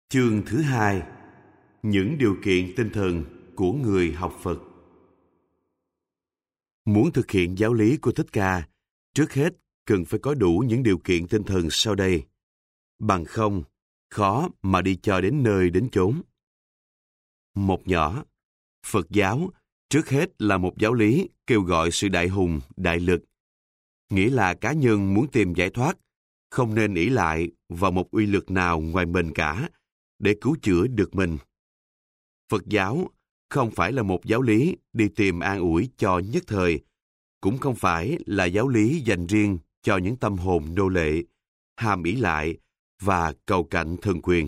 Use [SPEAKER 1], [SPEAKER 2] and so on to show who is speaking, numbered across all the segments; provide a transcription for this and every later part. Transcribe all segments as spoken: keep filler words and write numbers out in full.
[SPEAKER 1] Chương thứ hai: những điều kiện tinh thần của người học Phật. Muốn thực hiện giáo lý của Thích Ca, trước hết cần phải có đủ những điều kiện tinh thần sau đây. Bằng không, khó mà đi cho đến nơi đến chốn. Một nhỏ, Phật giáo trước hết là một giáo lý kêu gọi sự đại hùng, đại lực. Nghĩa là cá nhân muốn tìm giải thoát, không nên ỷ lại vào một uy lực nào ngoài mình cả, để cứu chữa được mình. Phật giáo không phải là một giáo lý đi tìm an ủi cho nhất thời, cũng không phải là giáo lý dành riêng cho những tâm hồn nô lệ, ham ỷ lại và cầu cạnh thần quyền.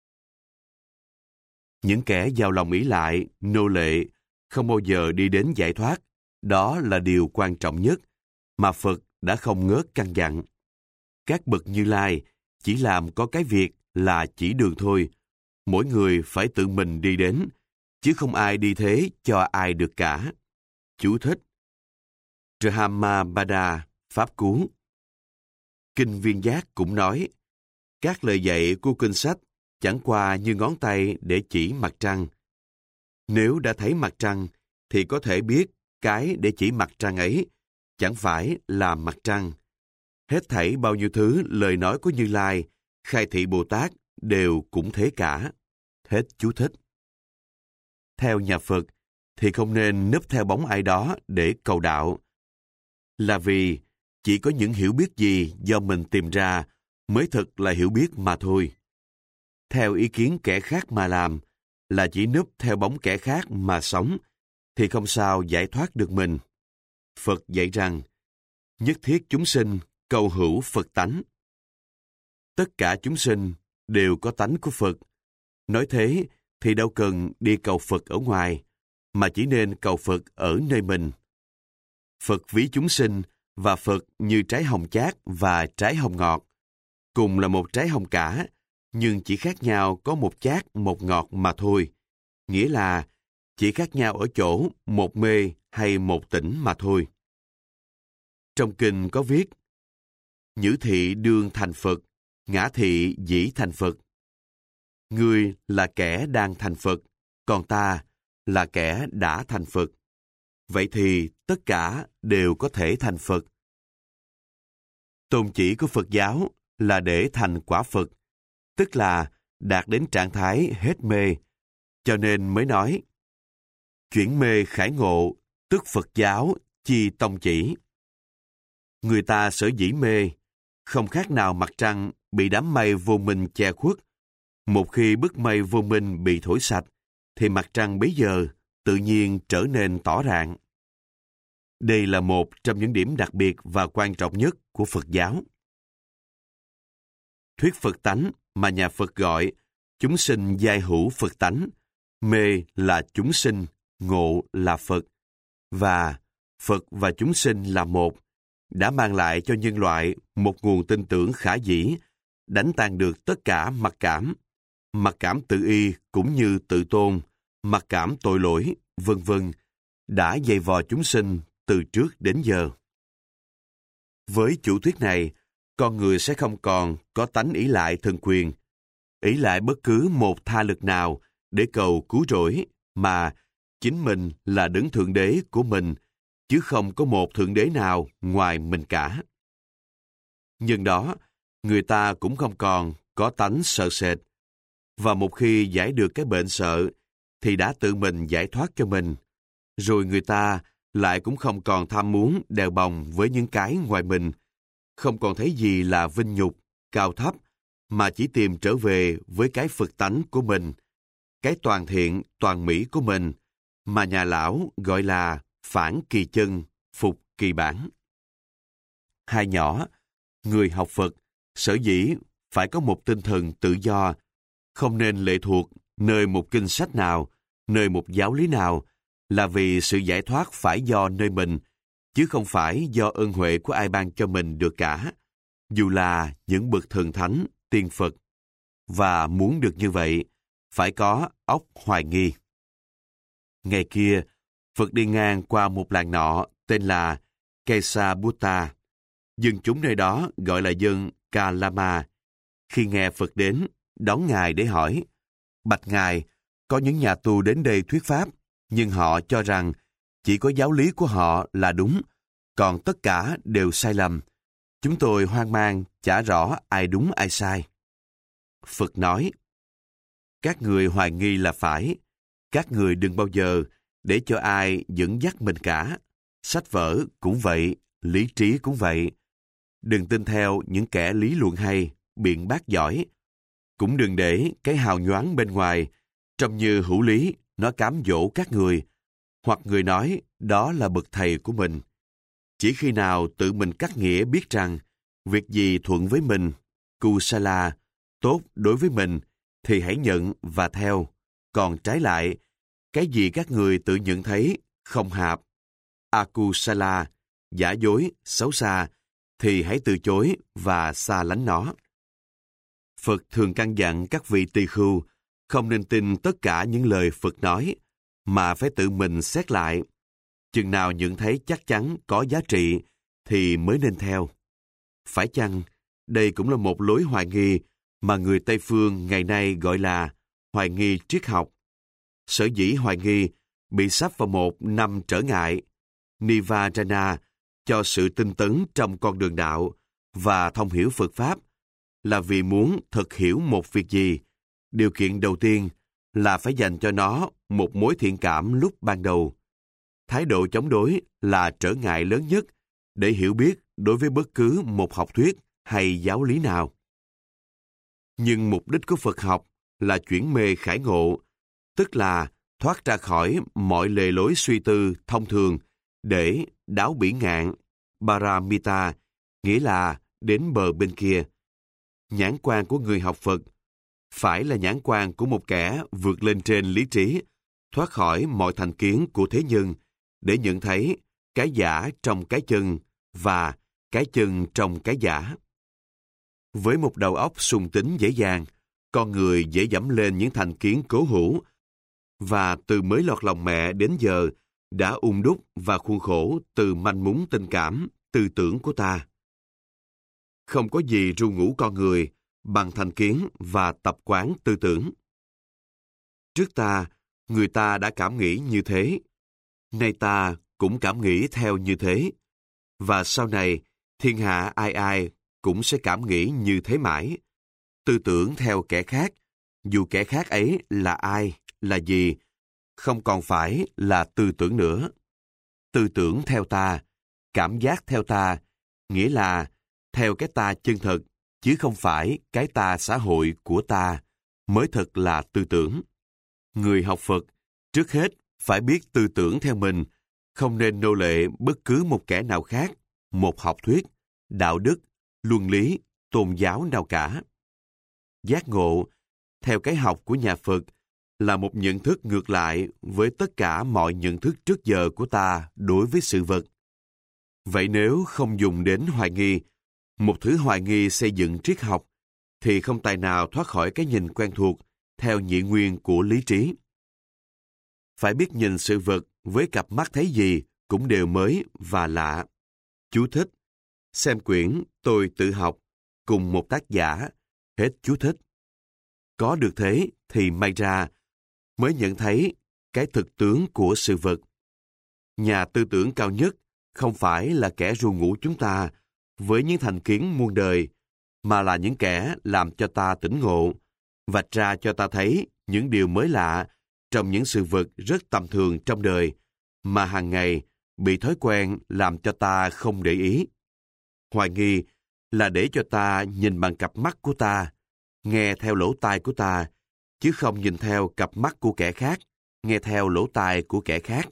[SPEAKER 1] Những kẻ giàu lòng ỷ lại, nô lệ, không bao giờ đi đến giải thoát. Đó là điều quan trọng nhất mà Phật đã không ngớt căn dặn. Các bậc Như Lai chỉ làm có cái việc là chỉ đường thôi. Mỗi người phải tự mình đi đến, chứ không ai đi thế cho ai được cả. Chú thích: Trhamabada, Pháp Cú. Kinh Viên Giác cũng nói, các lời dạy của kinh sách chẳng qua như ngón tay để chỉ mặt trăng. Nếu đã thấy mặt trăng, thì có thể biết cái để chỉ mặt trăng ấy chẳng phải là mặt trăng. Hết thảy bao nhiêu thứ lời nói của Như Lai, Khai Thị Bồ Tát đều cũng thế cả. Hết chú thích. Theo nhà Phật thì không nên núp theo bóng ai đó để cầu đạo. Là vì chỉ có những hiểu biết gì do mình tìm ra mới thực là hiểu biết mà thôi. Theo ý kiến kẻ khác mà làm, là chỉ núp theo bóng kẻ khác mà sống, thì không sao giải thoát được mình. Phật dạy rằng, nhất thiết chúng sinh cầu hữu Phật tánh. Tất cả chúng sinh đều có tánh của Phật. Nói thế thì đâu cần đi cầu Phật ở ngoài, mà chỉ nên cầu Phật ở nơi mình. Phật ví chúng sinh và Phật như trái hồng chát và trái hồng ngọt. Cùng là một trái hồng cả, nhưng chỉ khác nhau có một chát, một ngọt mà thôi. Nghĩa là chỉ khác nhau ở chỗ một mê hay một tỉnh mà thôi. Trong kinh có viết, Nhữ thị đương thành Phật, ngã thị dĩ thành Phật. Ngươi là kẻ đang thành Phật, còn ta là kẻ đã thành Phật. Vậy thì tất cả đều có thể thành Phật. Tôn chỉ của Phật giáo là để thành quả Phật, tức là đạt đến trạng thái hết mê, cho nên mới nói, chuyển mê khải ngộ, tức Phật giáo chi tông chỉ. Người ta sở dĩ mê, không khác nào mặt trăng bị đám mây vô minh che khuất. Một khi bức mây vô minh bị thổi sạch, thì mặt trăng bấy giờ tự nhiên trở nên tỏ rạng. Đây là một trong những điểm đặc biệt và quan trọng nhất của Phật giáo. Thuyết Phật tánh mà nhà Phật gọi chúng sinh giai hữu Phật tánh, mê là chúng sinh, ngộ là Phật, và Phật và chúng sinh là một, đã mang lại cho nhân loại một nguồn tin tưởng khả dĩ, đánh tan được tất cả mặc cảm, mặc cảm tự y cũng như tự tôn, mặc cảm tội lỗi, vân vân, đã dày vò chúng sinh từ trước đến giờ. Với chủ thuyết này, con người sẽ không còn có tánh ỷ lại thần quyền, ỷ lại bất cứ một tha lực nào để cầu cứu rỗi, mà chính mình là đấng thượng đế của mình, chứ không có một thượng đế nào ngoài mình cả. Nhưng đó, người ta cũng không còn có tánh sợ sệt, và một khi giải được cái bệnh sợ, thì đã tự mình giải thoát cho mình. Rồi người ta lại cũng không còn tham muốn đèo bòng với những cái ngoài mình, không còn thấy gì là vinh nhục, cao thấp, mà chỉ tìm trở về với cái Phật tánh của mình, cái toàn thiện, toàn mỹ của mình, mà nhà lão gọi là phản kỳ chân, phục kỳ bản. Hai nhỏ, người học Phật, sở dĩ phải có một tinh thần tự do, không nên lệ thuộc nơi một kinh sách nào, nơi một giáo lý nào, là vì sự giải thoát phải do nơi mình, chứ không phải do ơn huệ của ai ban cho mình được cả, dù là những bậc thần thánh, tiên Phật. Và muốn được như vậy, phải có óc hoài nghi. Ngày kia, Phật đi ngang qua một làng nọ tên là Kesabutta. Dân chúng nơi đó gọi là dân Kalama. Khi nghe Phật đến, đón Ngài để hỏi, Bạch Ngài, có những nhà tù đến đây thuyết pháp, nhưng họ cho rằng chỉ có giáo lý của họ là đúng, còn tất cả đều sai lầm. Chúng tôi hoang mang, chả rõ ai đúng ai sai. Phật nói, các người hoài nghi là phải. Các người đừng bao giờ để cho ai dẫn dắt mình cả. Sách vở cũng vậy, lý trí cũng vậy. Đừng tin theo những kẻ lý luận hay, biện bác giỏi. Cũng đừng để cái hào nhoáng bên ngoài, trông như hữu lý, nó cám dỗ các người, hoặc người nói đó là bậc thầy của mình. Chỉ khi nào tự mình cắt nghĩa biết rằng việc gì thuận với mình, kusala, tốt đối với mình, thì hãy nhận và theo. Còn trái lại, cái gì các người tự nhận thấy không hợp, akusala, giả dối, xấu xa, thì hãy từ chối và xa lánh nó. Phật thường căn dặn các vị tỳ khưu không nên tin tất cả những lời Phật nói, mà phải tự mình xét lại. Chừng nào nhận thấy chắc chắn có giá trị thì mới nên theo. Phải chăng đây cũng là một lối hoài nghi mà người Tây Phương ngày nay gọi là hoài nghi triết học? Sở dĩ hoài nghi bị sắp vào một năm trở ngại, Nivajana, cho sự tinh tấn trong con đường đạo và thông hiểu Phật Pháp, là vì muốn thực hiểu một việc gì, điều kiện đầu tiên là phải dành cho nó một mối thiện cảm lúc ban đầu. Thái độ chống đối là trở ngại lớn nhất để hiểu biết đối với bất cứ một học thuyết hay giáo lý nào. Nhưng mục đích của Phật học là chuyển mê khải ngộ, tức là thoát ra khỏi mọi lề lối suy tư thông thường để đáo bỉ ngạn, paramita, nghĩa là đến bờ bên kia. Nhãn quan của người học Phật phải là nhãn quan của một kẻ vượt lên trên lý trí, thoát khỏi mọi thành kiến của thế nhân để nhận thấy cái giả trong cái chân và cái chân trong cái giả. Với một đầu óc sùng tính dễ dàng, con người dễ dẫm lên những thành kiến cố hữu và từ mới lọt lòng mẹ đến giờ đã ung đúc và khuôn khổ từ manh mún tình cảm, tư tưởng của ta. Không có gì ru ngủ con người bằng thành kiến và tập quán tư tưởng. Trước ta, người ta đã cảm nghĩ như thế. Nay ta cũng cảm nghĩ theo như thế. Và sau này, thiên hạ ai ai cũng sẽ cảm nghĩ như thế mãi. Tư tưởng theo kẻ khác, dù kẻ khác ấy là ai, là gì, không còn phải là tư tưởng nữa. Tư tưởng theo ta, cảm giác theo ta, nghĩa là theo cái ta chân thật, chứ không phải cái ta xã hội của ta, mới thật là tư tưởng. Người học Phật, trước hết phải biết tư tưởng theo mình, không nên nô lệ bất cứ một kẻ nào khác, một học thuyết, đạo đức, luân lý, tôn giáo nào cả. Giác ngộ, theo cái học của nhà Phật, là một nhận thức ngược lại với tất cả mọi nhận thức trước giờ của ta đối với sự vật. Vậy nếu không dùng đến hoài nghi, một thứ hoài nghi xây dựng triết học, thì không tài nào thoát khỏi cái nhìn quen thuộc theo nhị nguyên của lý trí. Phải biết nhìn sự vật với cặp mắt thấy gì cũng đều mới và lạ. Chú thích: xem quyển Tôi tự học cùng một tác giả. Hết chú thích. Có được thế thì may ra mới nhận thấy cái thực tướng của sự vật. Nhà tư tưởng cao nhất không phải là kẻ ru ngủ chúng ta với những thành kiến muôn đời, mà là những kẻ làm cho ta tỉnh ngộ, vạch ra cho ta thấy những điều mới lạ trong những sự vật rất tầm thường trong đời, mà hàng ngày bị thói quen làm cho ta không để ý. Hoài nghi là để cho ta nhìn bằng cặp mắt của ta, nghe theo lỗ tai của ta, chứ không nhìn theo cặp mắt của kẻ khác, nghe theo lỗ tai của kẻ khác.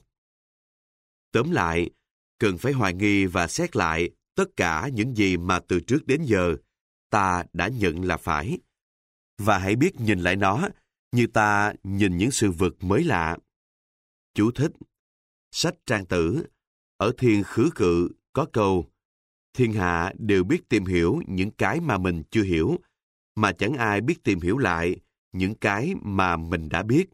[SPEAKER 1] Tóm lại, cần phải hoài nghi và xét lại tất cả những gì mà từ trước đến giờ ta đã nhận là phải. Và hãy biết nhìn lại nó như ta nhìn những sự vật mới lạ. Chú thích: sách Trang Tử, ở Thiên Khứ Cự có câu: thiên hạ đều biết tìm hiểu những cái mà mình chưa hiểu, mà chẳng ai biết tìm hiểu lại những cái mà mình đã biết.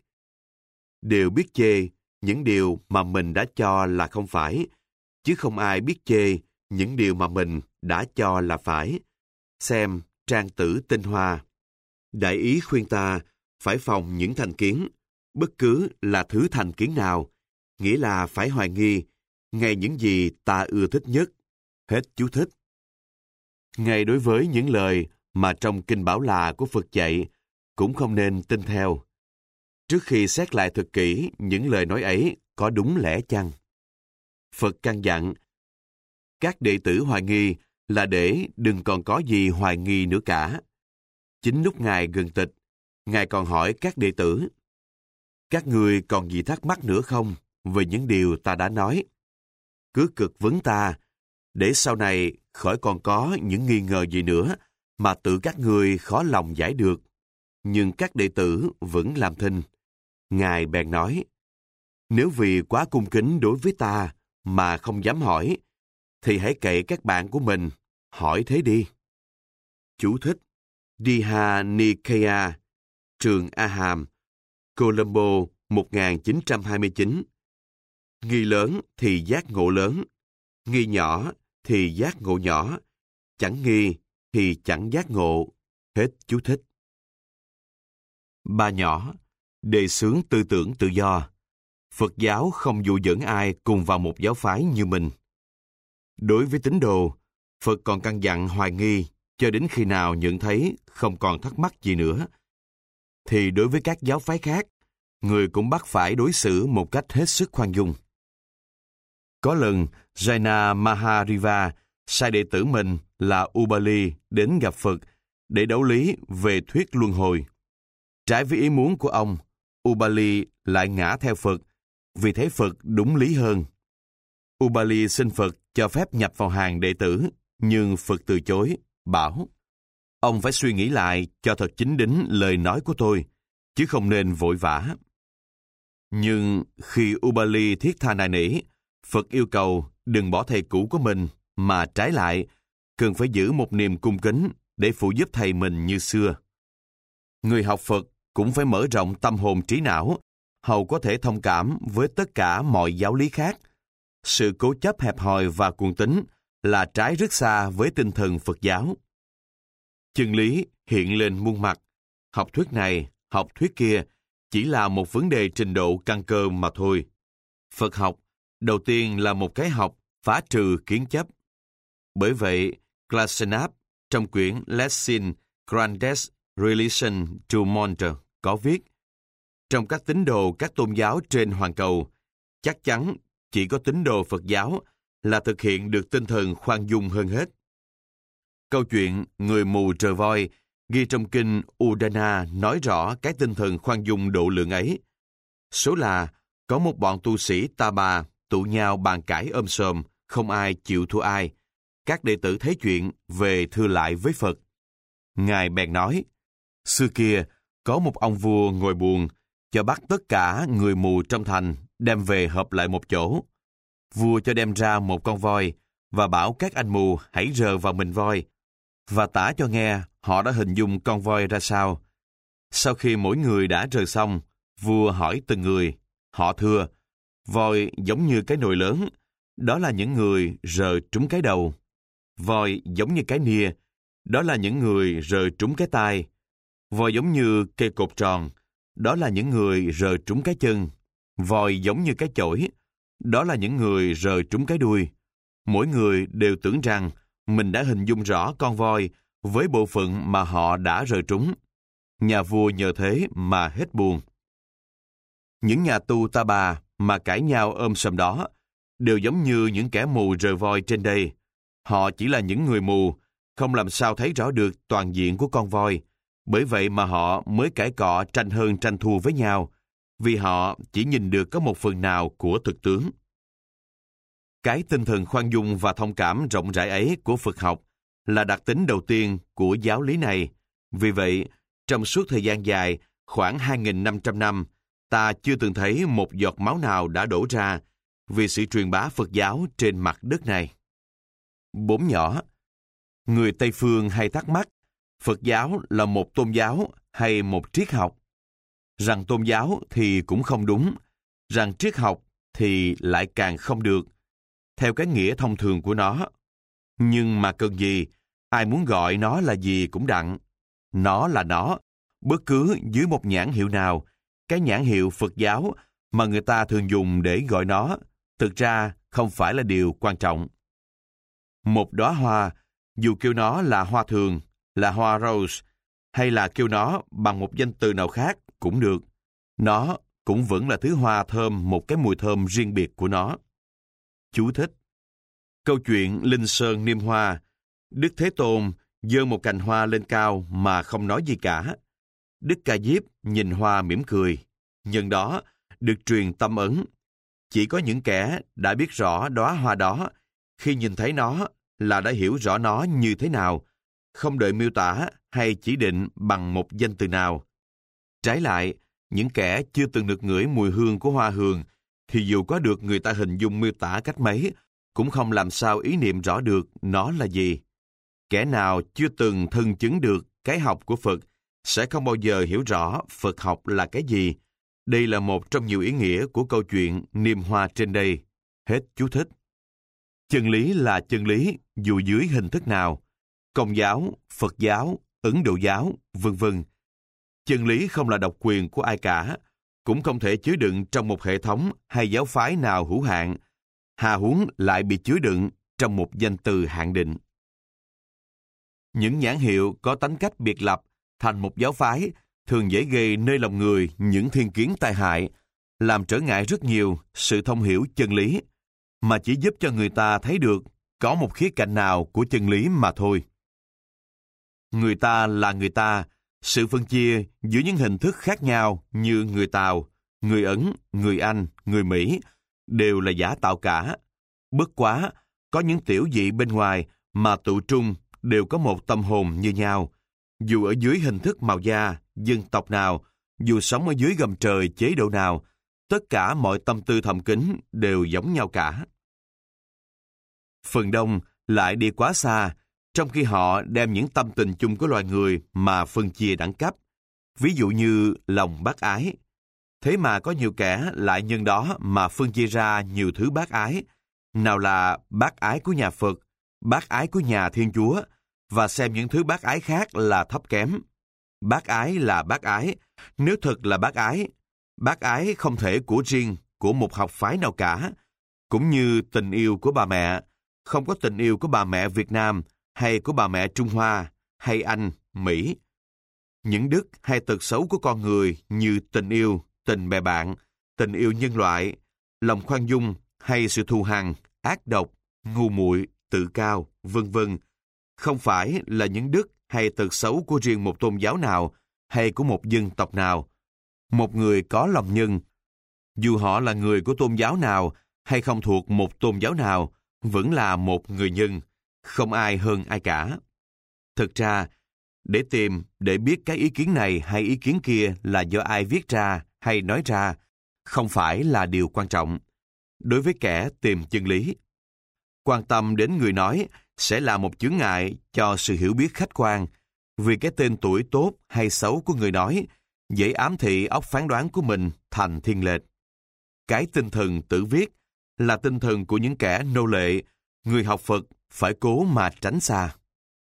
[SPEAKER 1] Đều biết chê những điều mà mình đã cho là không phải, chứ không ai biết chê những điều mà mình đã cho là phải. Xem Trang Tử Tinh Hoa. Đại ý khuyên ta phải phòng những thành kiến, bất cứ là thứ thành kiến nào, nghĩa là phải hoài nghi, ngay những gì ta ưa thích nhất. Hết chú thích. Ngay đối với những lời mà trong Kinh Bảo Là của Phật dạy, cũng không nên tin theo. Trước khi xét lại thật kỹ những lời nói ấy có đúng lẽ chăng? Phật căn dặn, các đệ tử hoài nghi là để đừng còn có gì hoài nghi nữa cả. Chính lúc Ngài gần tịch, Ngài còn hỏi các đệ tử, các người còn gì thắc mắc nữa không về những điều ta đã nói? Cứ cực vấn ta, để sau này khỏi còn có những nghi ngờ gì nữa mà tự các người khó lòng giải được. Nhưng các đệ tử vẫn làm thinh. Ngài bèn nói, nếu vì quá cung kính đối với ta mà không dám hỏi, thì hãy kệ các bạn của mình, hỏi thế đi. Chú thích: Diha Nikaya, trường A Hàm, Colombo một nghìn chín trăm hai mươi chín. Nghi lớn thì giác ngộ lớn, nghi nhỏ thì giác ngộ nhỏ, chẳng nghi thì chẳng giác ngộ. Hết chú thích. Ba nhỏ, đề xướng tư tưởng tự do. Phật giáo không dụ dẫn ai cùng vào một giáo phái như mình. Đối với tín đồ, Phật còn căn dặn hoài nghi cho đến khi nào nhận thấy không còn thắc mắc gì nữa. Thì đối với các giáo phái khác, người cũng bắt phải đối xử một cách hết sức khoan dung. Có lần, Jaina Mahariva sai đệ tử mình là Ubali đến gặp Phật để đấu lý về thuyết luân hồi. Trái với ý muốn của ông, Ubali lại ngã theo Phật, vì thấy Phật đúng lý hơn. Ubali xin Phật cho phép nhập vào hàng đệ tử, nhưng Phật từ chối, bảo, ông phải suy nghĩ lại cho thật chính đính lời nói của tôi, chứ không nên vội vã. Nhưng khi Ubali thiết tha nài nỉ, Phật yêu cầu đừng bỏ thầy cũ của mình, mà trái lại, cần phải giữ một niềm cung kính để phụ giúp thầy mình như xưa. Người học Phật cũng phải mở rộng tâm hồn trí não, hầu có thể thông cảm với tất cả mọi giáo lý khác. Sự cố chấp hẹp hòi và cuồng tín là trái rất xa với tinh thần Phật giáo. Chân lý hiện lên muôn mặt, học thuyết này, học thuyết kia chỉ là một vấn đề trình độ căn cơ mà thôi. Phật học, đầu tiên là một cái học phá trừ kiến chấp. Bởi vậy, Glasenapp trong quyển Lessons Grandes Relation to Monde có viết, trong các tín đồ các tôn giáo trên hoàn cầu, chắc chắn chỉ có tín đồ Phật giáo là thực hiện được tinh thần khoan dung hơn hết. Câu chuyện người mù trờ voi ghi trong kinh Udana nói rõ cái tinh thần khoan dung độ lượng ấy. Số là có một bọn tu sĩ ta bà tụ nhau bàn cãi ôm xòm, không ai chịu thua ai. Các đệ tử thấy chuyện về thưa lại với Phật. Ngài bèn nói, xưa kia có một ông vua ngồi buồn, cho bắt tất cả người mù trong thành đem về họp lại một chỗ. Vua cho đem ra một con voi và bảo các anh mù hãy rờ vào mình voi và tả cho nghe họ đã hình dung con voi ra sao. Sau khi mỗi người đã rờ xong, vua hỏi từng người. Họ thưa, voi giống như cái nồi lớn, đó là những người rờ trúng cái đầu. Voi giống như cái nia, đó là những người rờ trúng cái tai. Voi giống như cây cột tròn, đó là những người rờ trúng cái chân. Voi giống như cái chổi, đó là những người rờ trúng cái đuôi. Mỗi người đều tưởng rằng mình đã hình dung rõ con voi với bộ phận mà họ đã rờ trúng. Nhà vua nhờ thế mà hết buồn. Những nhà tu ta bà mà cãi nhau ôm sầm đó đều giống như những kẻ mù rờ voi trên đây. Họ chỉ là những người mù, không làm sao thấy rõ được toàn diện của con voi. Bởi vậy mà họ mới cãi cọ tranh hơn tranh thua với nhau, vì họ chỉ nhìn được có một phần nào của thực tướng. Cái tinh thần khoan dung và thông cảm rộng rãi ấy của Phật học là đặc tính đầu tiên của giáo lý này. Vì vậy, trong suốt thời gian dài, khoảng hai nghìn năm trăm năm, ta chưa từng thấy một giọt máu nào đã đổ ra vì sự truyền bá Phật giáo trên mặt đất này. Bốn nhỏ. Người Tây Phương hay thắc mắc, Phật giáo là một tôn giáo hay một triết học? Rằng tôn giáo thì cũng không đúng, rằng triết học thì lại càng không được, theo cái nghĩa thông thường của nó. Nhưng mà cần gì, ai muốn gọi nó là gì cũng đặng. Nó là nó, Bất cứ dưới một nhãn hiệu nào, cái nhãn hiệu Phật giáo mà người ta thường dùng để gọi nó, thực ra không phải là điều quan trọng. Một đóa hoa, dù kêu nó là hoa thường, là hoa rose, hay là kêu nó bằng một danh từ nào khác cũng được, nó cũng vẫn là thứ hoa thơm một cái mùi thơm riêng biệt của nó. Chú thích. Câu chuyện Linh Sơn Niêm Hoa, Đức Thế Tôn giơ một cành hoa lên cao mà không nói gì cả. Đức Ca Diếp nhìn hoa mỉm cười. Nhân đó được truyền tâm ấn. Chỉ có những kẻ đã biết rõ đóa hoa đó, khi nhìn thấy nó là đã hiểu rõ nó như thế nào, không đợi miêu tả hay chỉ định bằng một danh từ nào. Trái lại, những kẻ chưa từng được ngửi mùi hương của hoa hường, thì dù có được người ta hình dung miêu tả cách mấy, cũng không làm sao ý niệm rõ được nó là gì. Kẻ nào chưa từng thân chứng được cái học của Phật, sẽ không bao giờ hiểu rõ Phật học là cái gì. Đây là một trong nhiều ý nghĩa của câu chuyện niêm hoa trên đây. Hết chú thích. Chân lý là chân lý dù dưới hình thức nào. Công giáo, Phật giáo, Ấn Độ giáo, vân vân. Chân lý không là độc quyền của ai cả, cũng không thể chứa đựng trong một hệ thống hay giáo phái nào hữu hạn, hà huống lại bị chứa đựng trong một danh từ hạn định. Những nhãn hiệu có tánh cách biệt lập thành một giáo phái thường dễ gây nơi lòng người những thiên kiến tai hại, làm trở ngại rất nhiều sự thông hiểu chân lý, mà chỉ giúp cho người ta thấy được có một khía cạnh nào của chân lý mà thôi. Người ta là người ta, sự phân chia giữa những hình thức khác nhau như người Tàu, người Ấn, người Anh, người Mỹ đều là giả tạo cả. Bất quá, có những tiểu dị bên ngoài mà tụ trung đều có một tâm hồn như nhau. Dù ở dưới hình thức màu da, dân tộc nào, dù sống ở dưới gầm trời chế độ nào, tất cả mọi tâm tư thầm kín đều giống nhau cả. Phần đông lại đi quá xa, trong khi họ đem những tâm tình chung của loài người mà phân chia đẳng cấp. Ví dụ như lòng bác ái. Thế mà có nhiều kẻ lại nhân đó mà phân chia ra nhiều thứ bác ái. Nào là bác ái của nhà Phật, bác ái của nhà Thiên Chúa, và xem những thứ bác ái khác là thấp kém. Bác ái là bác ái, nếu thật là bác ái. Bác ái không thể của riêng, của một học phái nào cả. Cũng như tình yêu của bà mẹ, không có tình yêu của bà mẹ Việt Nam, hay của bà mẹ Trung Hoa, hay Anh, Mỹ. Những đức hay tật xấu của con người như tình yêu, tình bè bạn, tình yêu nhân loại, lòng khoan dung hay sự thù hằn, ác độc, ngu muội, tự cao, vân vân, không phải là những đức hay tật xấu của riêng một tôn giáo nào hay của một dân tộc nào. Một người có lòng nhân, dù họ là người của tôn giáo nào hay không thuộc một tôn giáo nào, vẫn là một người nhân, không ai hơn ai cả. Thực ra, để tìm, để biết cái ý kiến này hay ý kiến kia là do ai viết ra hay nói ra, không phải là điều quan trọng. Đối với kẻ tìm chân lý, quan tâm đến người nói sẽ là một chướng ngại cho sự hiểu biết khách quan, vì cái tên tuổi tốt hay xấu của người nói dễ ám thị óc phán đoán của mình thành thiên lệch. Cái tinh thần tự viết là tinh thần của những kẻ nô lệ, người học Phật phải cố mà tránh xa.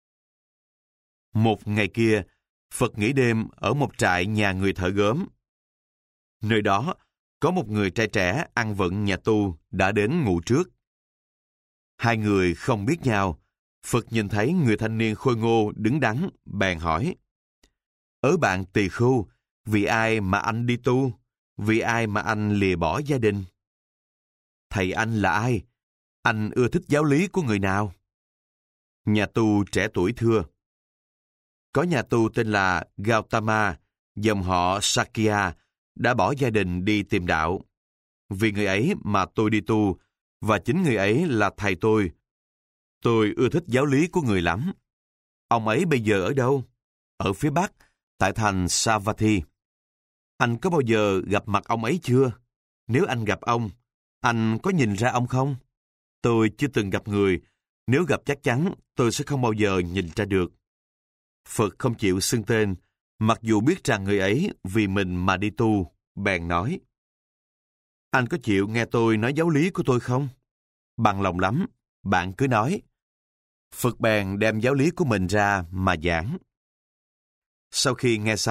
[SPEAKER 1] Một ngày kia, Phật nghỉ đêm ở một trại nhà người thợ gốm. Nơi đó, có một người trai trẻ ăn vận nhà tu đã đến ngủ trước. Hai người không biết nhau. Phật nhìn thấy người thanh niên khôi ngô đứng đắn, bèn hỏi: "Ớ bạn tỳ khưu, vì ai mà anh đi tu? Vì ai mà anh lìa bỏ gia đình?" "Thầy anh là ai? Anh ưa thích giáo lý của người nào?" Nhà tu trẻ tuổi thưa: "Có nhà tu tên là Gautama, dòng họ Sakya, đã bỏ gia đình đi tìm đạo. Vì người ấy mà tôi đi tu, và chính người ấy là thầy tôi. Tôi ưa thích giáo lý của người lắm. Ông ấy bây giờ ở đâu?" "Ở phía Bắc, tại thành Savatthi." "Anh có bao giờ gặp mặt ông ấy chưa? Nếu anh gặp ông, anh có nhìn ra ông không?" "Tôi chưa từng gặp người. Nếu gặp chắc chắn, tôi sẽ không bao giờ nhìn ra được." Phật không chịu xưng tên, mặc dù biết rằng người ấy vì mình mà đi tu, bèn nói: "Anh có chịu nghe tôi nói giáo lý của tôi không?" "Bằng lòng lắm, bạn cứ nói." Phật bèn đem giáo lý của mình ra mà giảng. Sau khi nghe xong,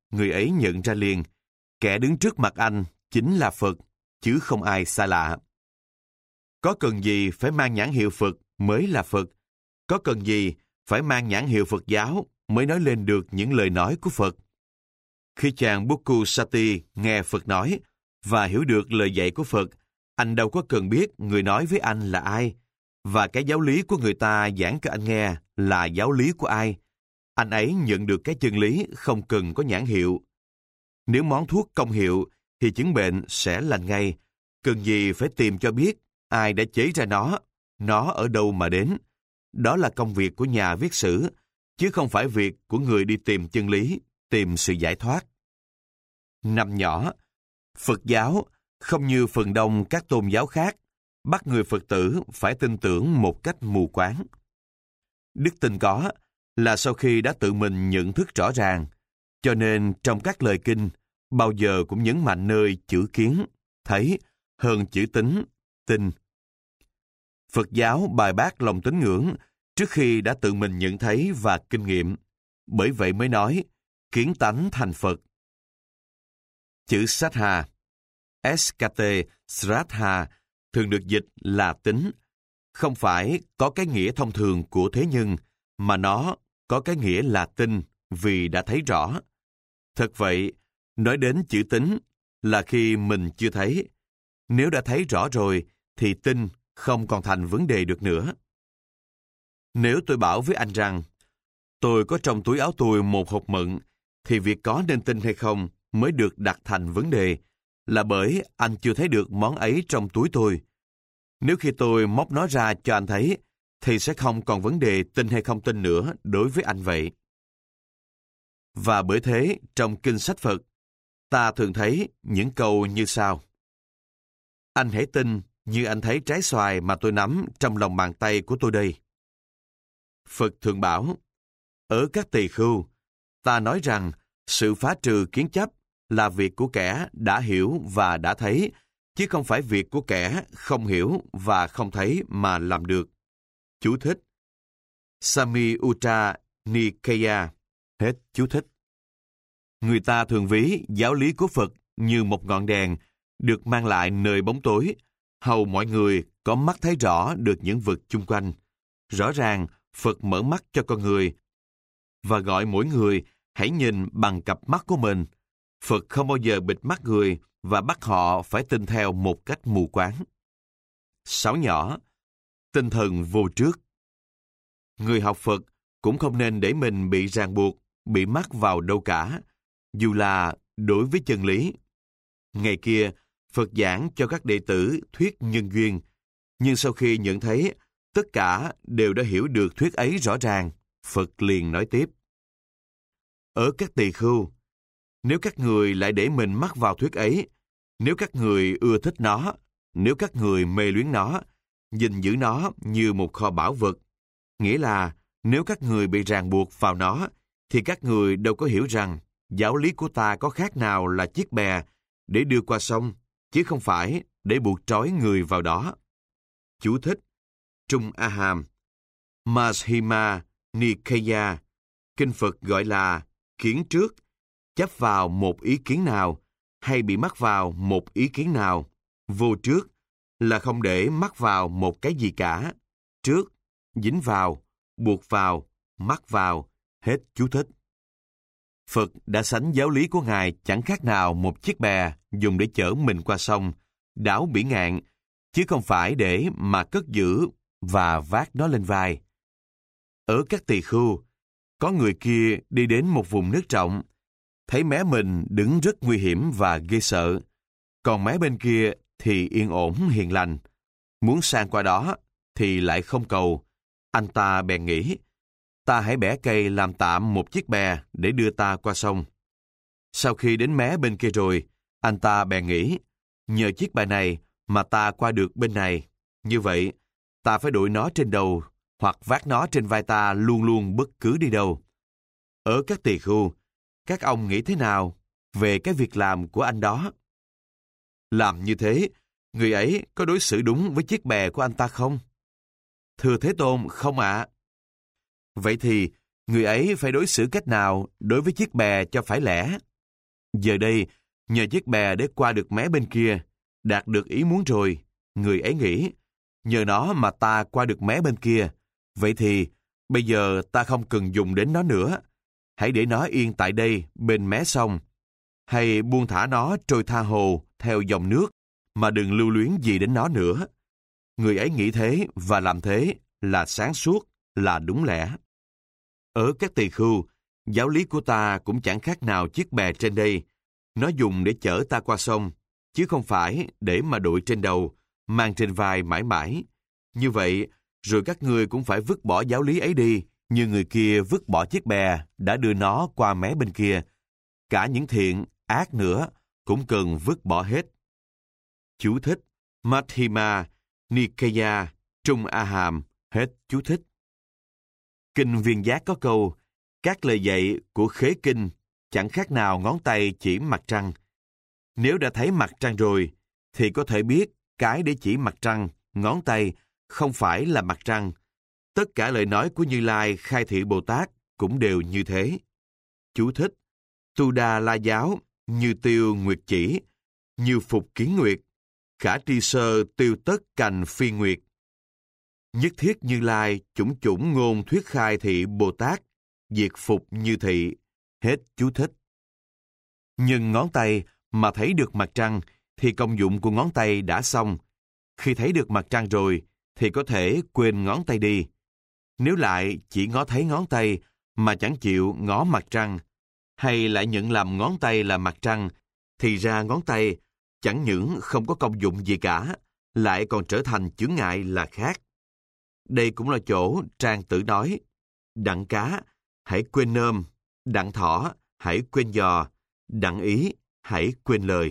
[SPEAKER 1] người ấy nhận ra liền, kẻ đứng trước mặt anh chính là Phật, chứ không ai xa lạ. Có cần gì phải mang nhãn hiệu Phật mới là Phật? Có cần gì phải mang nhãn hiệu Phật giáo mới nói lên được những lời nói của Phật? Khi chàng Bhikkhu Sati nghe Phật nói và hiểu được lời dạy của Phật, anh đâu có cần biết người nói với anh là ai, và cái giáo lý của người ta giảng cho anh nghe là giáo lý của ai. Anh ấy nhận được cái chân lý không cần có nhãn hiệu. Nếu món thuốc công hiệu thì chứng bệnh sẽ lành ngay. Cần gì phải tìm cho biết ai đã chế ra nó, nó ở đâu mà đến. Đó là công việc của nhà viết sử, chứ không phải việc của người đi tìm chân lý, tìm sự giải thoát. Năm nhỏ, Phật giáo, không như phần đông các tôn giáo khác, bắt người Phật tử phải tin tưởng một cách mù quáng. Đức tin có là sau khi đã tự mình nhận thức rõ ràng, cho nên trong các lời kinh, bao giờ cũng nhấn mạnh nơi chữ kiến, thấy, hơn chữ tính, tin. Phật giáo bài bác lòng tín ngưỡng trước khi đã tự mình nhận thấy và kinh nghiệm, bởi vậy mới nói, kiến tánh thành Phật. Chữ Sattha, S K T, Sraddha, thường được dịch là tính, không phải có cái nghĩa thông thường của thế nhân, mà nó có cái nghĩa là tin vì đã thấy rõ. Thật vậy, nói đến chữ tính là khi mình chưa thấy. Nếu đã thấy rõ rồi, thì tin không còn thành vấn đề được nữa. Nếu tôi bảo với anh rằng, tôi có trong túi áo tôi một hộp mận, thì việc có nên tin hay không mới được đặt thành vấn đề, là bởi anh chưa thấy được món ấy trong túi tôi. Nếu khi tôi móc nó ra cho anh thấy, thì sẽ không còn vấn đề tin hay không tin nữa đối với anh vậy. Và bởi thế, trong kinh sách Phật, ta thường thấy những câu như sau. Anh hãy tin như anh thấy trái xoài mà tôi nắm trong lòng bàn tay của tôi đây. Phật thường bảo, ở các tỳ khưu, ta nói rằng sự phá trừ kiến chấp là việc của kẻ đã hiểu và đã thấy, chứ không phải việc của kẻ không hiểu và không thấy mà làm được. Chú thích. Samyutta Nikaya. Hết chú thích. Người ta thường ví giáo lý của Phật như một ngọn đèn được mang lại nơi bóng tối, hầu mọi người có mắt thấy rõ được những vật chung quanh. Rõ ràng, Phật mở mắt cho con người và gọi mỗi người hãy nhìn bằng cặp mắt của mình. Phật không bao giờ bịt mắt người và bắt họ phải tin theo một cách mù quáng. Sáu nhỏ, tinh thần vô trước. Người học Phật cũng không nên để mình bị ràng buộc, bị mắc vào đâu cả, dù là đối với chân lý. Ngày kia, Phật giảng cho các đệ tử thuyết nhân duyên, nhưng sau khi nhận thấy tất cả đều đã hiểu được thuyết ấy rõ ràng, Phật liền nói tiếp. Ở các tỳ khưu, nếu các người lại để mình mắc vào thuyết ấy, nếu các người ưa thích nó, nếu các người mê luyến nó, gìn giữ nó như một kho báu vật, nghĩa là nếu các người bị ràng buộc vào nó, thì các người đâu có hiểu rằng giáo lý của ta có khác nào là chiếc bè để đưa qua sông, chứ không phải để buộc trói người vào đó. Chú thích. Trung A Hàm, Majjhima Nikaya, kinh Phật gọi là kiến trước, chấp vào một ý kiến nào, hay bị mắc vào một ý kiến nào. Vô trước là không để mắc vào một cái gì cả. Trước, dính vào, buộc vào, mắc vào, hết chú thích. Phật đã sánh giáo lý của Ngài chẳng khác nào một chiếc bè dùng để chở mình qua sông, đảo biển ngạn, chứ không phải để mà cất giữ và vác nó lên vai. Ở các tỳ khưu, có người kia đi đến một vùng nước rộng, thấy mé mình đứng rất nguy hiểm và ghê sợ, còn mé bên kia thì yên ổn hiền lành. Muốn sang qua đó thì lại không cầu. Anh ta bèn nghĩ, ta hãy bẻ cây làm tạm một chiếc bè để đưa ta qua sông. Sau khi đến mé bên kia rồi, anh ta bèn nghĩ, nhờ chiếc bè này mà ta qua được bên này. Như vậy, ta phải đội nó trên đầu hoặc vác nó trên vai ta luôn luôn bất cứ đi đâu. Ở các tỳ khưu, các ông nghĩ thế nào về cái việc làm của anh đó? Làm như thế, người ấy có đối xử đúng với chiếc bè của anh ta không? Thưa Thế Tôn, không ạ. Vậy thì, người ấy phải đối xử cách nào đối với chiếc bè cho phải lẽ? Giờ đây, nhờ chiếc bè để qua được mé bên kia, đạt được ý muốn rồi, người ấy nghĩ, nhờ nó mà ta qua được mé bên kia, vậy thì bây giờ ta không cần dùng đến nó nữa. Hãy để nó yên tại đây bên mé sông, hay buông thả nó trôi tha hồ theo dòng nước, mà đừng lưu luyến gì đến nó nữa. Người ấy nghĩ thế và làm thế là sáng suốt, là đúng lẽ. Ở các tỳ khưu, giáo lý của ta cũng chẳng khác nào chiếc bè trên đây. Nó dùng để chở ta qua sông, chứ không phải để mà đội trên đầu, mang trên vai mãi mãi. Như vậy, rồi các ngươi cũng phải vứt bỏ giáo lý ấy đi, như người kia vứt bỏ chiếc bè đã đưa nó qua mé bên kia. Cả những thiện, ác nữa cũng cần vứt bỏ hết. Chú thích: Madhyama Nikaya, Trung A Hàm, hết chú thích. Kinh Viên Giác có câu, các lời dạy của khế kinh chẳng khác nào ngón tay chỉ mặt trăng. Nếu đã thấy mặt trăng rồi, thì có thể biết cái để chỉ mặt trăng, ngón tay, không phải là mặt trăng. Tất cả lời nói của Như Lai Khai Thị Bồ Tát cũng đều như thế. Chú thích: Tu Đà La Giáo, như tiêu nguyệt chỉ, như phục kiến nguyệt, khả tri sơ tiêu tất cành phi nguyệt. Nhất thiết Như Lai chủng chủng ngôn thuyết khai thị Bồ Tát, diệt phục như thị, hết chú thích. Nhưng ngón tay mà thấy được mặt trăng thì công dụng của ngón tay đã xong. Khi thấy được mặt trăng rồi thì có thể quên ngón tay đi. Nếu lại chỉ ngó thấy ngón tay mà chẳng chịu ngó mặt trăng, hay lại nhận lầm ngón tay là mặt trăng, thì ra ngón tay chẳng những không có công dụng gì cả, lại còn trở thành chướng ngại là khác. Đây cũng là chỗ Trang Tử nói, đặng cá, hãy quên nôm, đặng thỏ, hãy quên giò, đặng ý, hãy quên lời.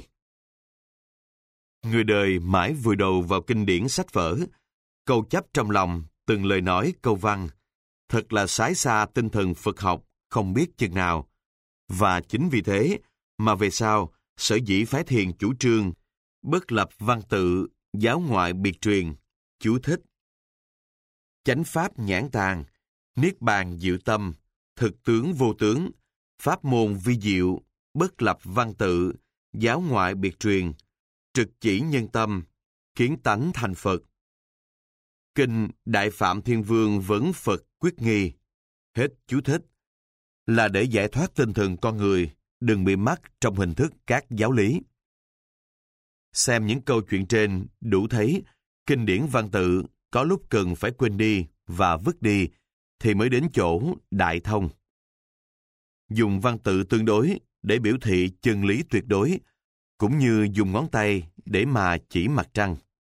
[SPEAKER 1] Người đời mãi vùi đầu vào kinh điển sách vở, câu chấp trong lòng, từng lời nói câu văn, thật là sái xa tinh thần Phật học, không biết chừng nào. Và chính vì thế mà về sau, sở dĩ phái thiền chủ trương, bất lập văn tự, giáo ngoại biệt truyền, chú thích. Chánh pháp nhãn tàng, niết bàn diệu tâm, thực tướng vô tướng, pháp môn vi diệu, bất lập văn tự, giáo ngoại biệt truyền, trực chỉ nhân tâm, kiến tánh thành Phật. Kinh Đại Phạm Thiên Vương vấn Phật quyết nghi, hết chú thích, là để giải thoát tinh thần con người, đừng bị mắc trong hình thức các giáo lý. Xem những câu chuyện trên, đủ thấy kinh điển văn tự có lúc cần phải quên đi và vứt đi, thì mới đến chỗ đại thông. Dùng văn tự tương đối để biểu thị chân lý tuyệt đối, cũng như dùng ngón tay để mà chỉ mặt trăng.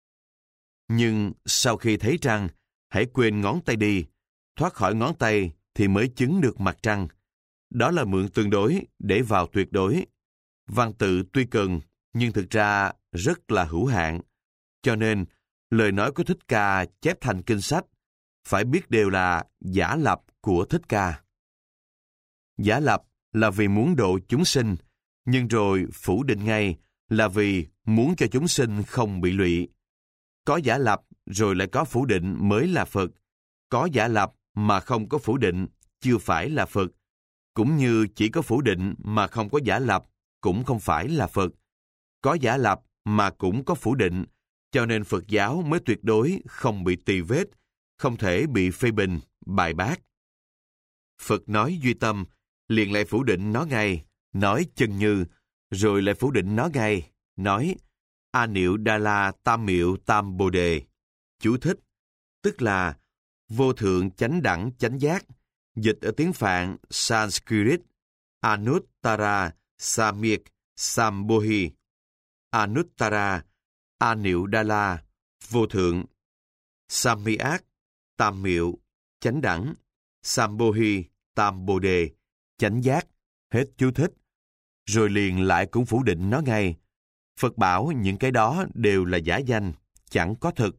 [SPEAKER 1] Nhưng sau khi thấy trăng, hãy quên ngón tay đi, thoát khỏi ngón tay thì mới chứng được mặt trăng. Đó là mượn tương đối để vào tuyệt đối. Văn tự tuy cần, nhưng thực ra rất là hữu hạn. Cho nên, lời nói của Thích Ca chép thành kinh sách, phải biết đều là giả lập của Thích Ca. Giả lập là vì muốn độ chúng sinh, nhưng rồi phủ định ngay là vì muốn cho chúng sinh không bị lụy. Có giả lập rồi lại có phủ định mới là Phật. Có giả lập mà không có phủ định chưa phải là Phật. Cũng như chỉ có phủ định mà không có giả lập cũng không phải là Phật. Có giả lập mà cũng có phủ định, cho nên Phật giáo mới tuyệt đối không bị tì vết, không thể bị phê bình, bài bác. Phật nói duy tâm, liền lại phủ định nó ngay, nói chân như, rồi lại phủ định nó ngay, nói A Niệu Đa La Tam Miệu Tam Bồ Đề. Chú thích, tức là vô thượng chánh đẳng chánh giác, dịch ở tiếng Phạn Sanskrit Anuttara Samyek Sambodhi. Anuttara, A Niệu Đa La, vô thượng. Samyak, tam miệu, chánh đẳng. Sambodhi, tam bồ đề, chánh giác. Hết chú thích. Rồi liền lại cũng phủ định nó ngay. Phật bảo những cái đó đều là giả danh, chẳng có thực.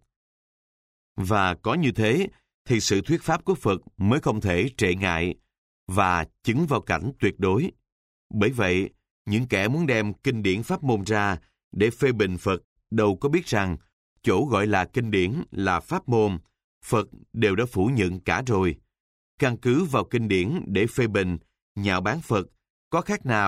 [SPEAKER 1] Và có như thế, thì sự thuyết pháp của Phật mới không thể trệ ngại và chứng vào cảnh tuyệt đối. Bởi vậy, những kẻ muốn đem kinh điển pháp môn ra để phê bình Phật đâu có biết rằng chỗ gọi là kinh điển là pháp môn, Phật đều đã phủ nhận cả rồi. Căn cứ vào kinh điển để phê bình, nhạo báng Phật có khác nào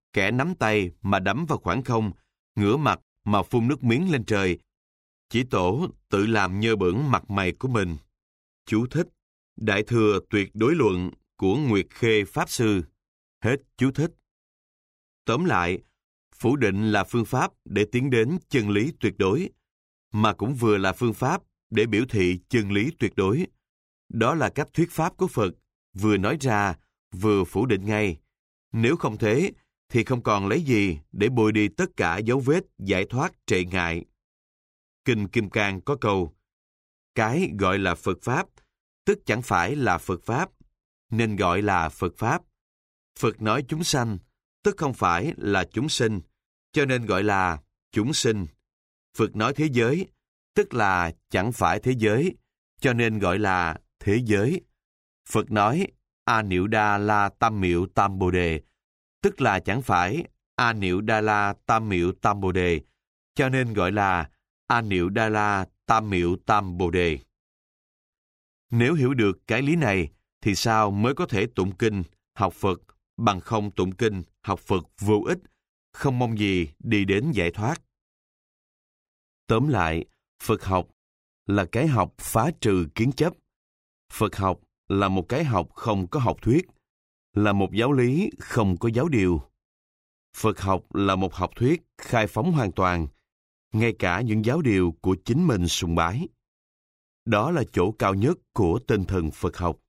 [SPEAKER 1] kẻ nắm tay mà đấm vào khoảng không, ngửa mặt mà phun nước miếng lên trời. Chỉ tổ tự làm nhơ bẩn mặt mày của mình. Chú thích. Đại thừa tuyệt đối luận của Nguyệt Khê Pháp Sư. Hết chú thích. Tóm lại, phủ định là phương pháp để tiến đến chân lý tuyệt đối, mà cũng vừa là phương pháp để biểu thị chân lý tuyệt đối. Đó là cách thuyết pháp của Phật, vừa nói ra, vừa phủ định ngay. Nếu không thế, thì không còn lấy gì để bôi đi tất cả dấu vết giải thoát trệ ngại. Kinh Kim Cang có câu, cái gọi là Phật Pháp, tức chẳng phải là Phật Pháp, nên gọi là Phật Pháp. Phật nói chúng sanh, tức không phải là chúng sinh, cho nên gọi là chúng sinh. Phật nói thế giới, tức là chẳng phải thế giới, cho nên gọi là thế giới. Phật nói A Niệu Đa La Tam Miệu Tam Bồ Đề, tức là chẳng phải A Niệu Đa La Tam Miệu Tam Bồ Đề, cho nên gọi là A Niệu Đa La Tam Miệu Tam Bồ Đề. Nếu hiểu được cái lý này, thì sao mới có thể tụng kinh, học Phật, bằng không tụng kinh, học Phật vô ích, không mong gì đi đến giải thoát. Tóm lại, Phật học là cái học phá trừ kiến chấp. Phật học là một cái học không có học thuyết, là một giáo lý không có giáo điều. Phật học là một học thuyết khai phóng hoàn toàn, ngay cả những giáo điều của chính mình sùng bái. Đó là chỗ cao nhất của tinh thần Phật học.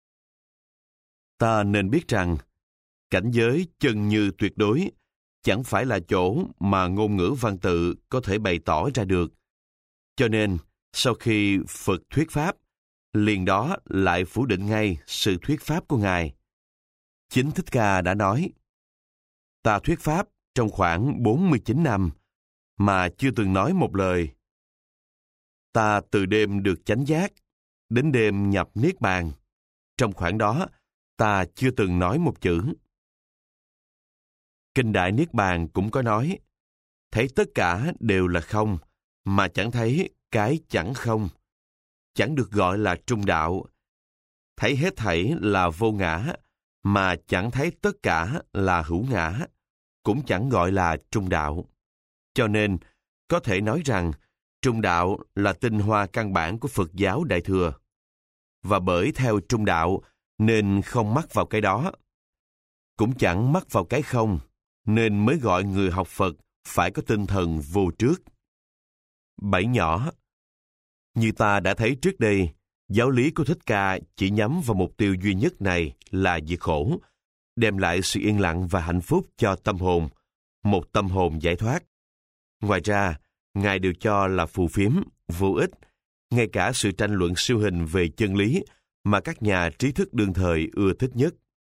[SPEAKER 1] Ta nên biết rằng, cảnh giới chân như tuyệt đối chẳng phải là chỗ mà ngôn ngữ văn tự có thể bày tỏ ra được. Cho nên, sau khi Phật thuyết pháp, liền đó lại phủ định ngay sự thuyết pháp của Ngài. Chính Thích Ca đã nói, ta thuyết pháp trong khoảng bốn mươi chín năm, mà chưa từng nói một lời. Ta từ đêm được chánh giác, đến đêm nhập Niết Bàn. Trong khoảng đó, ta chưa từng nói một chữ. Kinh Đại Niết Bàn cũng có nói, thấy tất cả đều là không, mà chẳng thấy cái chẳng không. Chẳng được gọi là trung đạo. Thấy hết thảy là vô ngã, mà chẳng thấy tất cả là hữu ngã, cũng chẳng gọi là trung đạo. Cho nên, có thể nói rằng, trung đạo là tinh hoa căn bản của Phật giáo Đại Thừa. Và bởi theo trung đạo, nên không mắc vào cái đó. Cũng chẳng mắc vào cái không, nên mới gọi người học Phật phải có tinh thần vô trước. Bảy nhỏ. Như ta đã thấy trước đây, giáo lý của Thích Ca chỉ nhắm vào mục tiêu duy nhất này là diệt khổ, đem lại sự yên lặng và hạnh phúc cho tâm hồn, một tâm hồn giải thoát. Ngoài ra, Ngài đều cho là phù phiếm, vô ích, ngay cả sự tranh luận siêu hình về chân lý mà các nhà trí thức đương thời ưa thích nhất.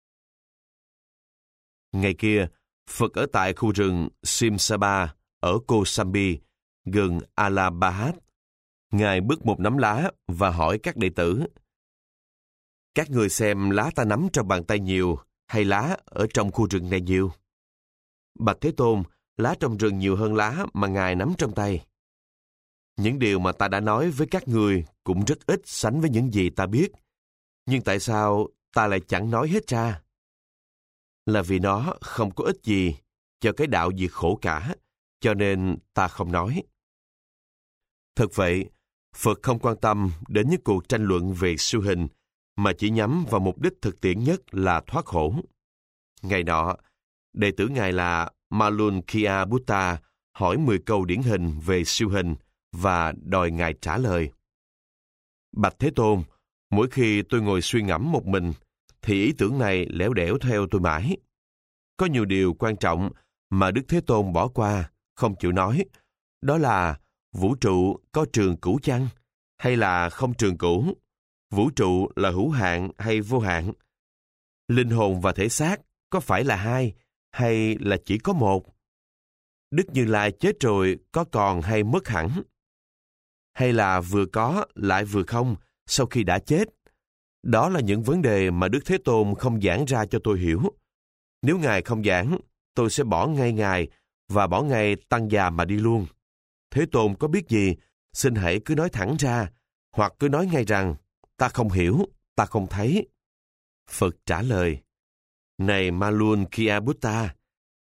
[SPEAKER 1] Ngày kia, Phật ở tại khu rừng Simsaba ở Kosambi, gần Allahabad. Ngài bứt một nắm lá và hỏi các đệ tử, các người xem lá ta nắm trong bàn tay nhiều hay lá ở trong khu rừng này nhiều? Bạch Thế Tôn, lá trong rừng nhiều hơn lá mà Ngài nắm trong tay. Những điều mà ta đã nói với các người cũng rất ít sánh với những gì ta biết. Nhưng tại sao ta lại chẳng nói hết ra? Là vì nó không có ích gì cho cái đạo diệt khổ cả, cho nên ta không nói. Thật vậy, Phật không quan tâm đến những cuộc tranh luận về siêu hình, mà chỉ nhắm vào mục đích thực tiễn nhất là thoát khổ. Ngày nọ, đệ tử Ngài là Malunkhya Buddha hỏi mười câu điển hình về siêu hình và đòi Ngài trả lời. Bạch Thế Tôn, mỗi khi tôi ngồi suy ngẫm một mình, thì ý tưởng này lẻo đẻo theo tôi mãi. Có nhiều điều quan trọng mà Đức Thế Tôn bỏ qua, không chịu nói. Đó là vũ trụ có trường cửu chăng, hay là không trường cửu? Vũ trụ là hữu hạn hay vô hạn? Linh hồn và thể xác có phải là hai, hay là chỉ có một? Đức Như Lai chết rồi có còn hay mất hẳn? Hay là vừa có lại vừa không sau khi đã chết? Đó là những vấn đề mà Đức Thế Tôn không giảng ra cho tôi hiểu. Nếu Ngài không giảng, tôi sẽ bỏ ngay Ngài và bỏ ngay tăng già mà đi luôn. Thế Tôn có biết gì, xin hãy cứ nói thẳng ra, hoặc cứ nói ngay rằng, ta không hiểu, ta không thấy. Phật trả lời, này Malunkhya Buddha,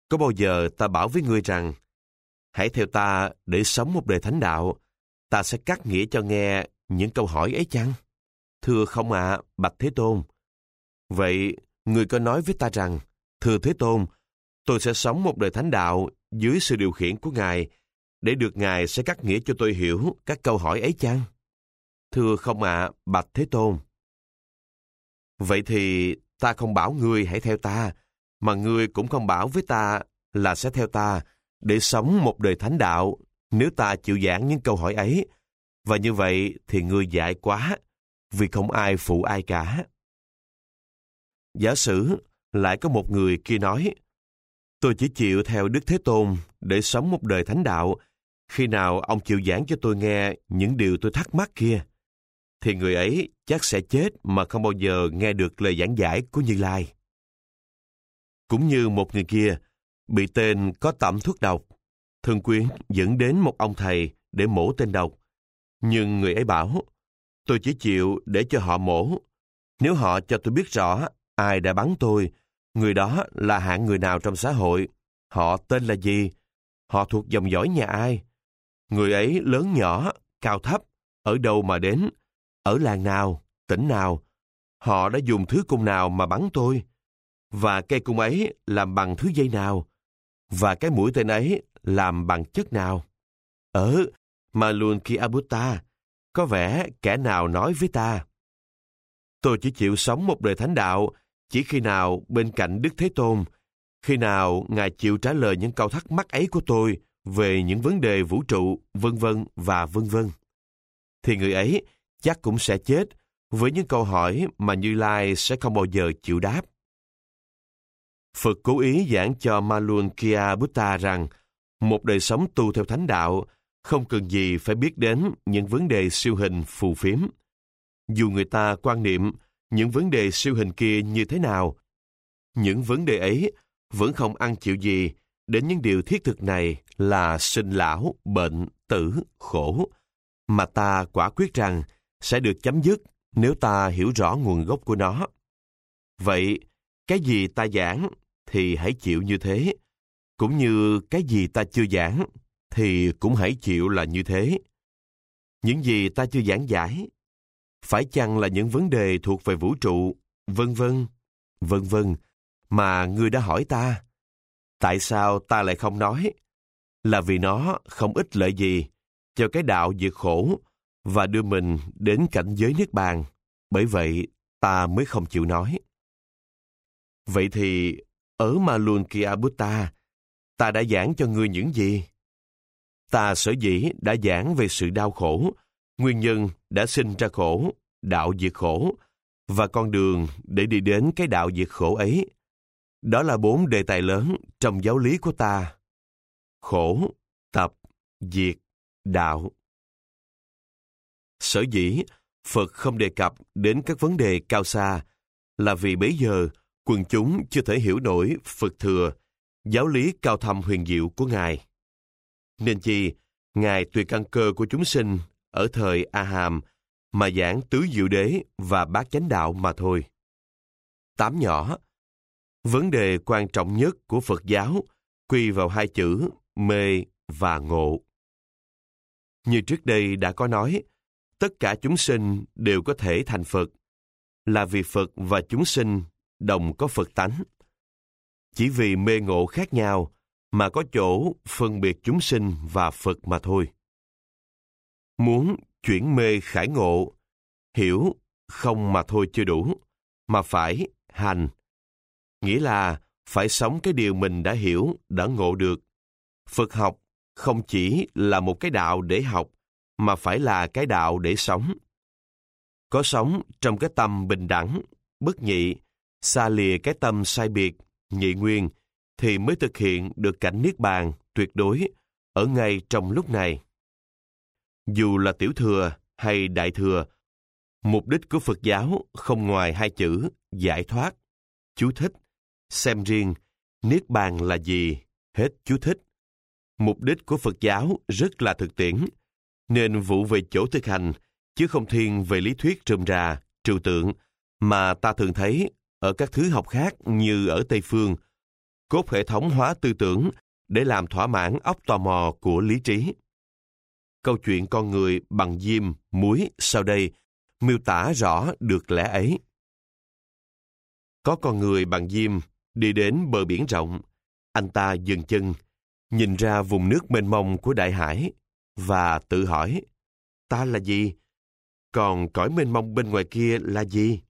[SPEAKER 1] Có bao giờ ta bảo với ngươi rằng, hãy theo ta để sống một đời thánh đạo, ta sẽ cắt nghĩa cho nghe những câu hỏi ấy chăng? Thưa không ạ, à, bạch Thế Tôn. Vậy, ngươi có nói với ta rằng, thưa Thế Tôn, tôi sẽ sống một đời thánh đạo dưới sự điều khiển của Ngài, để được Ngài sẽ cắt nghĩa cho tôi hiểu các câu hỏi ấy chăng? Thưa không ạ, à, bạch Thế Tôn. Vậy thì ta không bảo ngươi hãy theo ta, mà ngươi cũng không bảo với ta là sẽ theo ta để sống một đời thánh đạo nếu ta chịu giảng những câu hỏi ấy. Và như vậy thì ngươi dại quá, vì không ai phụ ai cả. Giả sử lại có một người kia nói, tôi chỉ chịu theo Đức Thế Tôn để sống một đời thánh đạo khi nào ông chịu giảng cho tôi nghe những điều tôi thắc mắc kia, thì người ấy chắc sẽ chết mà không bao giờ nghe được lời giảng giải của Như Lai. Cũng như một người kia bị tên có tẩm thuốc độc, Thương Quyến dẫn đến một ông thầy để mổ tên độc. Nhưng người ấy bảo, tôi chỉ chịu để cho họ mổ. Nếu họ cho tôi biết rõ ai đã bắn tôi, người đó là hạng người nào trong xã hội, họ tên là gì, họ thuộc dòng dõi nhà ai, người ấy lớn nhỏ, cao thấp, ở đâu mà đến, ở làng nào, tỉnh nào, họ đã dùng thứ cung nào mà bắn tôi, và cây cung ấy làm bằng thứ dây nào, và cái mũi tên ấy làm bằng chất nào. Ở Malunkyabutta, có vẻ kẻ nào nói với ta, tôi chỉ chịu sống một đời thánh đạo chỉ khi nào bên cạnh Đức Thế Tôn, khi nào Ngài chịu trả lời những câu thắc mắc ấy của tôi về những vấn đề vũ trụ, vân vân và vân vân. Thì người ấy chắc cũng sẽ chết với những câu hỏi mà Như Lai sẽ không bao giờ chịu đáp. Phật cố ý giảng cho Malunkyabutta rằng một đời sống tu theo thánh đạo không cần gì phải biết đến những vấn đề siêu hình phù phiếm. Dù người ta quan niệm những vấn đề siêu hình kia như thế nào, những vấn đề ấy vẫn không ăn chịu gì đến những điều thiết thực này là sinh lão, bệnh, tử, khổ, mà ta quả quyết rằng sẽ được chấm dứt nếu ta hiểu rõ nguồn gốc của nó. Vậy, cái gì ta giảng thì hãy chịu như thế, cũng như cái gì ta chưa giảng thì cũng hãy chịu là như thế. Những gì ta chưa giảng giải, phải chăng là những vấn đề thuộc về vũ trụ, vân vân, vân vân, mà ngươi đã hỏi ta? Tại sao ta lại không nói? Là vì nó không ích lợi gì cho cái đạo diệt khổ và đưa mình đến cảnh giới niết bàn. Bởi vậy, ta mới không chịu nói. Vậy thì, ở Malunkyabutta, ta đã giảng cho ngươi những gì? Ta sở dĩ đã giảng về sự đau khổ, nguyên nhân đã sinh ra khổ, đạo diệt khổ, và con đường để đi đến cái đạo diệt khổ ấy. Đó là bốn đề tài lớn trong giáo lý của ta. Khổ, tập, diệt, đạo. Sở dĩ Phật không đề cập đến các vấn đề cao xa là vì bấy giờ quần chúng chưa thể hiểu nổi Phật thừa, giáo lý cao thâm huyền diệu của Ngài. Nên chi, Ngài tùy căn cơ của chúng sinh ở thời A Hàm mà giảng tứ diệu đế và bát chánh đạo mà thôi. Tám nhỏ. Vấn đề quan trọng nhất của Phật giáo quy vào hai chữ mê và ngộ. Như trước đây đã có nói, tất cả chúng sinh đều có thể thành Phật, là vì Phật và chúng sinh đồng có Phật tánh. Chỉ vì mê ngộ khác nhau mà có chỗ phân biệt chúng sinh và Phật mà thôi. Muốn chuyển mê khải ngộ, hiểu không mà thôi chưa đủ, mà phải hành. Nghĩa là phải sống cái điều mình đã hiểu, đã ngộ được. Phật học không chỉ là một cái đạo để học, mà phải là cái đạo để sống. Có sống trong cái tâm bình đẳng, bất nhị, xa lìa cái tâm sai biệt, nhị nguyên, thì mới thực hiện được cảnh niết bàn tuyệt đối ở ngay trong lúc này. Dù là tiểu thừa hay đại thừa, mục đích của Phật giáo không ngoài hai chữ giải thoát. Chú thích, xem riêng, niết bàn là gì, hết chú thích. Mục đích của Phật giáo rất là thực tiễn, nên vụ về chỗ thực hành, chứ không thiên về lý thuyết rườm rà, trừu tượng, mà ta thường thấy ở các thứ học khác như ở Tây Phương. cốt hệ thống hóa tư tưởng để làm thỏa mãn óc tò mò của lý trí. Câu chuyện con người bằng diêm, muối sau đây miêu tả rõ được lẽ ấy. Có con người bằng diêm đi đến bờ biển rộng. Anh ta dừng chân, nhìn ra vùng nước mênh mông của đại hải và tự hỏi, ta là gì? Còn cõi mênh mông bên ngoài kia là gì?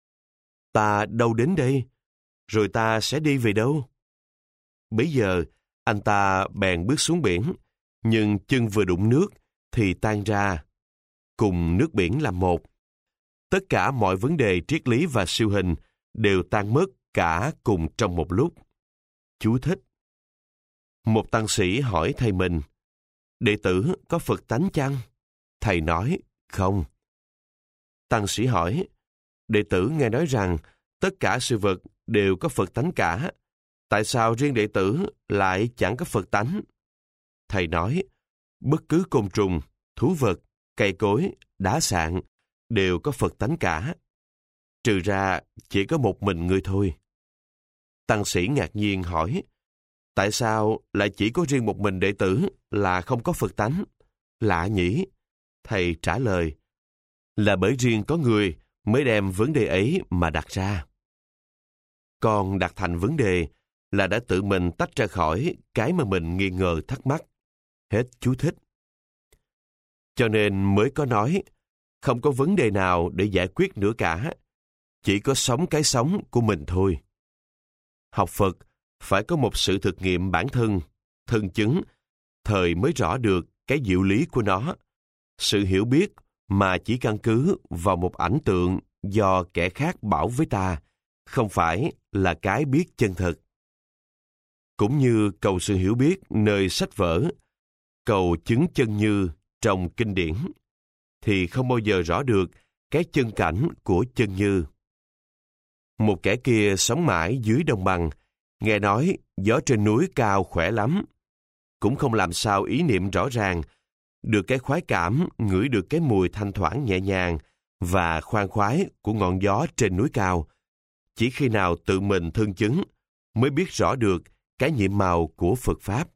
[SPEAKER 1] Ta đâu đến đây? Rồi ta sẽ đi về đâu? Bấy giờ, anh ta bèn bước xuống biển, nhưng chân vừa đụng nước thì tan ra, cùng nước biển làm một. Tất cả mọi vấn đề triết lý và siêu hình đều tan mất cả cùng trong một lúc. Chú thích. Một tăng sĩ hỏi thầy mình, đệ tử có Phật tánh chăng? Thầy nói, không. Tăng sĩ hỏi, đệ tử nghe nói rằng tất cả sự vật đều có Phật tánh cả. Tại sao riêng đệ tử lại chẳng có Phật tánh? Thầy nói, bất cứ côn trùng, thú vật, cây cối, đá sạn đều có Phật tánh cả. Trừ ra chỉ có một mình ngươi thôi. Tăng sĩ ngạc nhiên hỏi, tại sao lại chỉ có riêng một mình đệ tử là không có Phật tánh? Lạ nhỉ? Thầy trả lời, là bởi riêng có người mới đem vấn đề ấy mà đặt ra. Còn đặt thành vấn đề là đã tự mình tách ra khỏi cái mà mình nghi ngờ thắc mắc. Hết chú thích. Cho nên mới có nói, không có vấn đề nào để giải quyết nữa cả, chỉ có sống cái sống của mình thôi. Học Phật phải có một sự thực nghiệm bản thân, thân chứng, thời mới rõ được cái diệu lý của nó. Sự hiểu biết mà chỉ căn cứ vào một ảnh tượng do kẻ khác bảo với ta, không phải là cái biết chân thật. Cũng như cầu sự hiểu biết nơi sách vở, cầu chứng chân như trong kinh điển, thì không bao giờ rõ được cái chân cảnh của chân như. Một kẻ kia sống mãi dưới đồng bằng, nghe nói gió trên núi cao khỏe lắm, cũng không làm sao ý niệm rõ ràng, được cái khoái cảm, ngửi được cái mùi thanh thoảng nhẹ nhàng và khoan khoái của ngọn gió trên núi cao. Chỉ khi nào tự mình thân chứng mới biết rõ được cái nhiệm màu của Phật Pháp.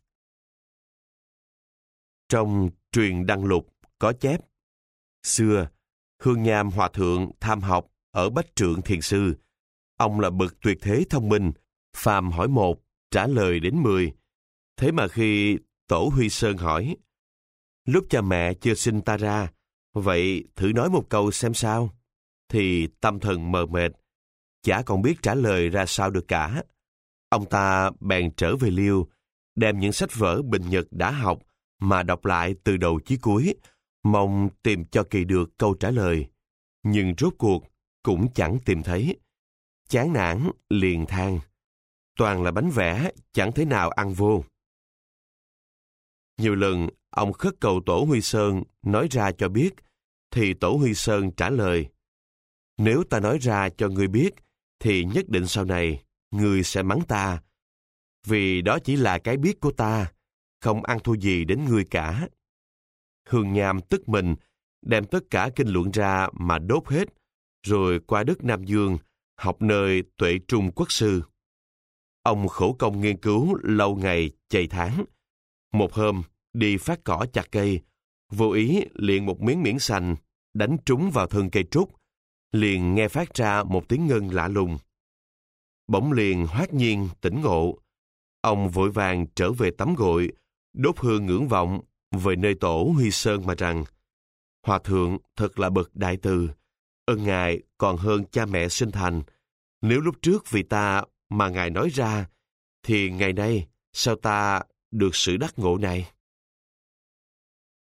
[SPEAKER 1] Trong truyền Đăng Lục có chép, xưa, Hương Nham Hòa Thượng tham học ở Bách Trượng Thiền Sư. Ông là bậc tuyệt thế thông minh, phàm hỏi một, trả lời đến mười. Thế mà khi Tổ Huy Sơn hỏi, lúc cha mẹ chưa sinh ta ra, vậy thử nói một câu xem sao, thì tâm thần mờ mệt, chả còn biết trả lời ra sao được cả. Ông ta bèn trở về Liêu, đem những sách vở Bình Nhật đã học mà đọc lại từ đầu chí cuối, mong tìm cho kỳ được câu trả lời. Nhưng rốt cuộc cũng chẳng tìm thấy. Chán nản liền than, toàn là bánh vẽ, chẳng thế nào ăn vô. Nhiều lần ông khất cầu Tổ Huy Sơn nói ra cho biết, thì Tổ Huy Sơn trả lời, nếu ta nói ra cho ngươi biết, thì nhất định sau này ngươi sẽ mắng ta, vì đó chỉ là cái biết của ta, không ăn thua gì đến ngươi cả. Hương Nham tức mình, đem tất cả kinh luận ra mà đốt hết, rồi qua đất Nam Dương, học nơi Tuệ Trung Quốc sư. Ông khổ công nghiên cứu lâu ngày chày tháng. Một hôm, đi phát cỏ chặt cây, vô ý liền một miếng miễn sành, đánh trúng vào thân cây trúc, liền nghe phát ra một tiếng ngân lạ lùng. Bỗng liền hoát nhiên tỉnh ngộ. Ông vội vàng trở về tắm gội, đốt hương ngưỡng vọng về nơi Tổ Huy Sơn mà rằng, Hòa Thượng thật là bậc đại từ, ơn Ngài còn hơn cha mẹ sinh thành. Nếu lúc trước vì ta mà Ngài nói ra, thì ngày nay sao ta được sự đắc ngộ này?